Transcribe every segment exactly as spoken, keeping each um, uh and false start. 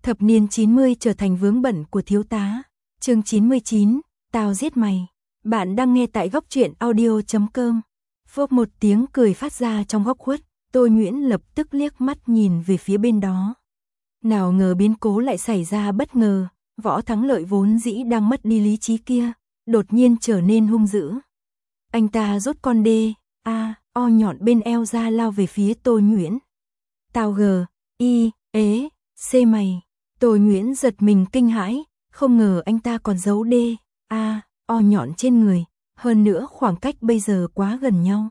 Thập niên chín mươi trở thành vướng bận của thiếu tá. Chương chín mươi chín, tao giết mày. Bạn đang nghe tại góc truyện audio chấm com. Phốc một tiếng cười phát ra trong góc khuất, Tô Nhuyễn lập tức liếc mắt nhìn về phía bên đó. Nào ngờ biến cố lại xảy ra bất ngờ, Võ Thắng Lợi vốn dĩ đang mất đi lý trí kia, đột nhiên trở nên hung dữ. Anh ta rút con đê, a, o nhọn bên eo ra lao về phía Tô Nhuyễn. Tao gờ, y, ế, c mày. Tô Nhuyễn giật mình kinh hãi, không ngờ anh ta còn giấu đê, a, o nhọn trên người, hơn nữa khoảng cách bây giờ quá gần nhau.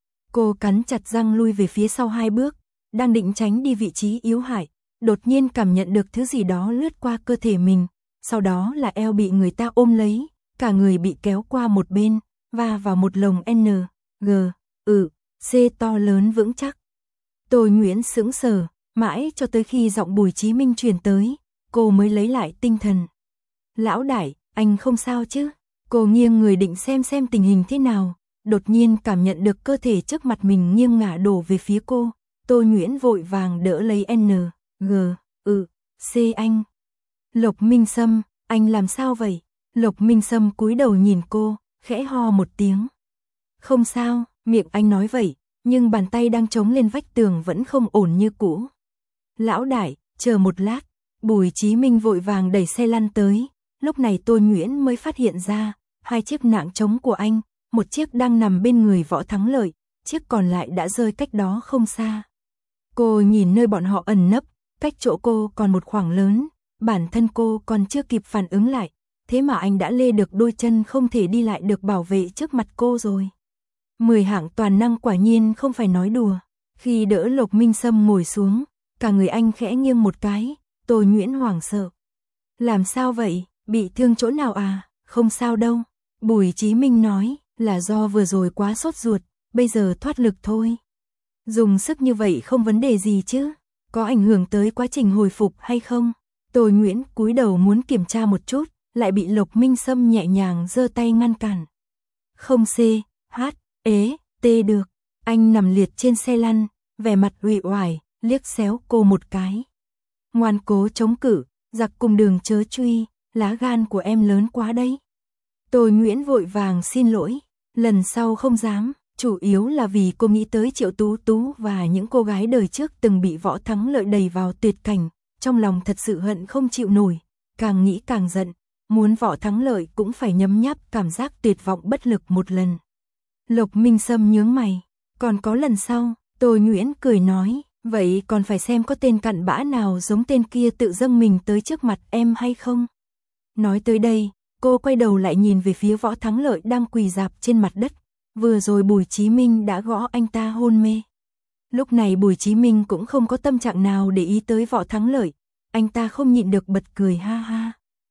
Cô cắn chặt răng lui về phía sau hai bước, đang định tránh đi vị trí yếu hại, đột nhiên cảm nhận được thứ gì đó lướt qua cơ thể mình, sau đó là eo bị người ta ôm lấy, cả người bị kéo qua một bên, và vào một lồng N, G, ừ, C to lớn vững chắc. Tô Nhuyễn sững sờ, mãi cho tới khi giọng Bùi Chí Minh truyền tới, cô mới lấy lại tinh thần. Lão đại, anh không sao chứ? Cô nghiêng người định xem xem tình hình thế nào, đột nhiên cảm nhận được cơ thể trước mặt mình nghiêng ngả đổ về phía cô. Tô Nhuyễn vội vàng đỡ lấy N, G, ừ, C anh. Lộc Minh Sâm, anh làm sao vậy? Lộc Minh Sâm cúi đầu nhìn cô, khẽ ho một tiếng. Không sao, miệng anh nói vậy, nhưng bàn tay đang chống lên vách tường vẫn không ổn như cũ. Lão đại, chờ một lát. Bùi Chí Minh vội vàng đẩy xe lăn tới, lúc này Tô Nhuyễn mới phát hiện ra, hai chiếc nạng trống của anh, một chiếc đang nằm bên người Võ Thắng Lợi, chiếc còn lại đã rơi cách đó không xa. Cô nhìn nơi bọn họ ẩn nấp, cách chỗ cô còn một khoảng lớn, bản thân cô còn chưa kịp phản ứng lại, thế mà anh đã lê được đôi chân không thể đi lại được bảo vệ trước mặt cô rồi. Mười hạng toàn năng quả nhiên không phải nói đùa. Khi đỡ Lộc Minh Sâm ngồi xuống, cả người anh khẽ nghiêng một cái, Tô Nhuyễn hoảng sợ. Làm sao vậy, bị thương chỗ nào à? Không sao đâu. Bùi Chí Minh nói, là do vừa rồi quá sốt ruột, bây giờ thoát lực thôi. Dùng sức như vậy không vấn đề gì chứ, có ảnh hưởng tới quá trình hồi phục hay không? Tô Nhuyễn cúi đầu muốn kiểm tra một chút, lại bị Lộc Minh Sâm nhẹ nhàng giơ tay ngăn cản. Không C, H, ế, T được. Anh nằm liệt trên xe lăn, vẻ mặt uể oải, liếc xéo cô một cái. Ngoan cố chống cự, giặc cùng đường chớ truy, lá gan của em lớn quá đấy. Tô Nhuyễn vội vàng xin lỗi, lần sau không dám, chủ yếu là vì cô nghĩ tới Triệu Tú Tú và những cô gái đời trước từng bị Võ Thắng Lợi đẩy vào tuyệt cảnh, trong lòng thật sự hận không chịu nổi, càng nghĩ càng giận, muốn Võ Thắng Lợi cũng phải nhấm nháp cảm giác tuyệt vọng bất lực một lần. Lộc Minh Sâm nhướng mày, còn có lần sau, Tô Nhuyễn cười nói, vậy còn phải xem có tên cặn bã nào giống tên kia tự dâng mình tới trước mặt em hay không. Nói tới đây, cô quay đầu lại nhìn về phía Võ Thắng Lợi đang quỳ rạp trên mặt đất, vừa rồi Bùi Chí Minh đã gõ anh ta hôn mê. Lúc này Bùi Chí Minh cũng không có tâm trạng nào để ý tới Võ Thắng Lợi, anh ta không nhịn được bật cười ha ha.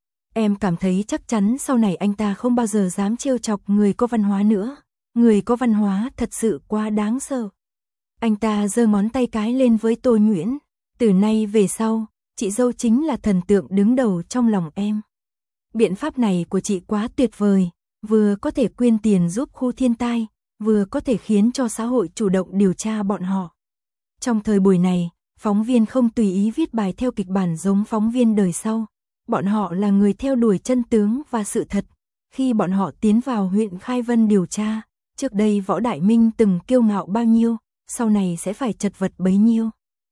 Em cảm thấy chắc chắn sau này anh ta không bao giờ dám trêu chọc người có văn hóa nữa, người có văn hóa thật sự quá đáng sợ. Anh ta giơ ngón tay cái lên với Tô Nhuyễn, từ nay về sau, chị dâu chính là thần tượng đứng đầu trong lòng em. Biện pháp này của chị quá tuyệt vời, vừa có thể quyên tiền giúp khu thiên tai, vừa có thể khiến cho xã hội chủ động điều tra bọn họ. Trong thời buổi này, phóng viên không tùy ý viết bài theo kịch bản giống phóng viên đời sau. Bọn họ là người theo đuổi chân tướng và sự thật. Khi bọn họ tiến vào huyện Khai Vân điều tra, trước đây Võ Đại Minh từng kiêu ngạo bao nhiêu, sau này sẽ phải chật vật bấy nhiêu.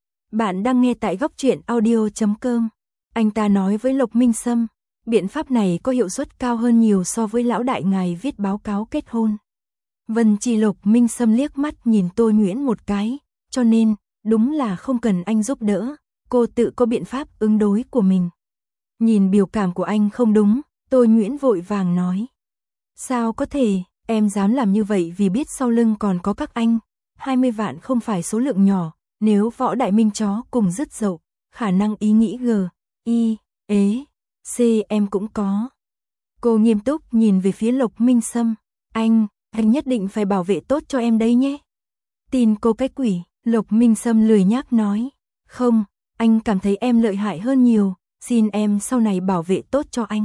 Bạn đang nghe tại góc truyện audio chấm com. Anh ta nói với Lộc Minh Sâm, biện pháp này có hiệu suất cao hơn nhiều so với lão đại ngài viết báo cáo kết hôn. Vân Chi Lộc Minh Sâm liếc mắt nhìn Tô Nhuyễn một cái, cho nên, đúng là không cần anh giúp đỡ, cô tự có biện pháp ứng đối của mình. Nhìn biểu cảm của anh không đúng, Tô Nhuyễn vội vàng nói. Sao có thể, em dám làm như vậy vì biết sau lưng còn có các anh, hai mươi vạn không phải số lượng nhỏ, nếu Võ Đại Minh chó cùng dứt dậu, khả năng ý nghĩ G, I, ế, C em cũng có. Cô nghiêm túc nhìn về phía Lộc Minh Sâm, anh, anh nhất định phải bảo vệ tốt cho em đấy nhé. Tin cô cái quỷ, Lộc Minh Sâm lười nhác nói, không, anh cảm thấy em lợi hại hơn nhiều. Xin em sau này bảo vệ tốt cho anh.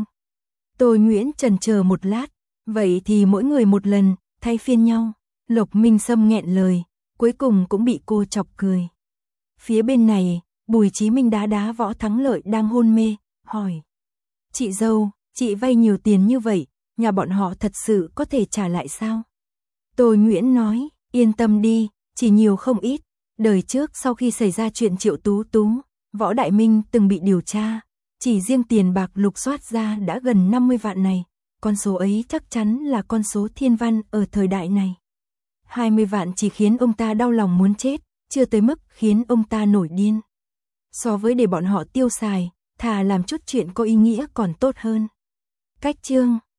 Tô Nhuyễn chần chờ một lát, vậy thì mỗi người một lần, thay phiên nhau. Lộc Minh Sâm nghẹn lời, cuối cùng cũng bị cô chọc cười. Phía bên này, Bùi Chí Minh đá đá Võ Thắng Lợi đang hôn mê, hỏi. Chị dâu, chị vay nhiều tiền như vậy, nhà bọn họ thật sự có thể trả lại sao? Tôi Nguyễn nói, yên tâm đi, chỉ nhiều không ít. Đời trước sau khi xảy ra chuyện Triệu Tú Tú, Võ Đại Minh từng bị điều tra. Chỉ riêng tiền bạc lục soát ra đã gần năm mươi vạn này. Con số ấy chắc chắn là con số thiên văn ở thời đại này. hai mươi vạn chỉ khiến ông ta đau lòng muốn chết, chưa tới mức khiến ông ta nổi điên. So với để bọn họ tiêu xài, thà làm chút chuyện có ý nghĩa còn tốt hơn. Cách chương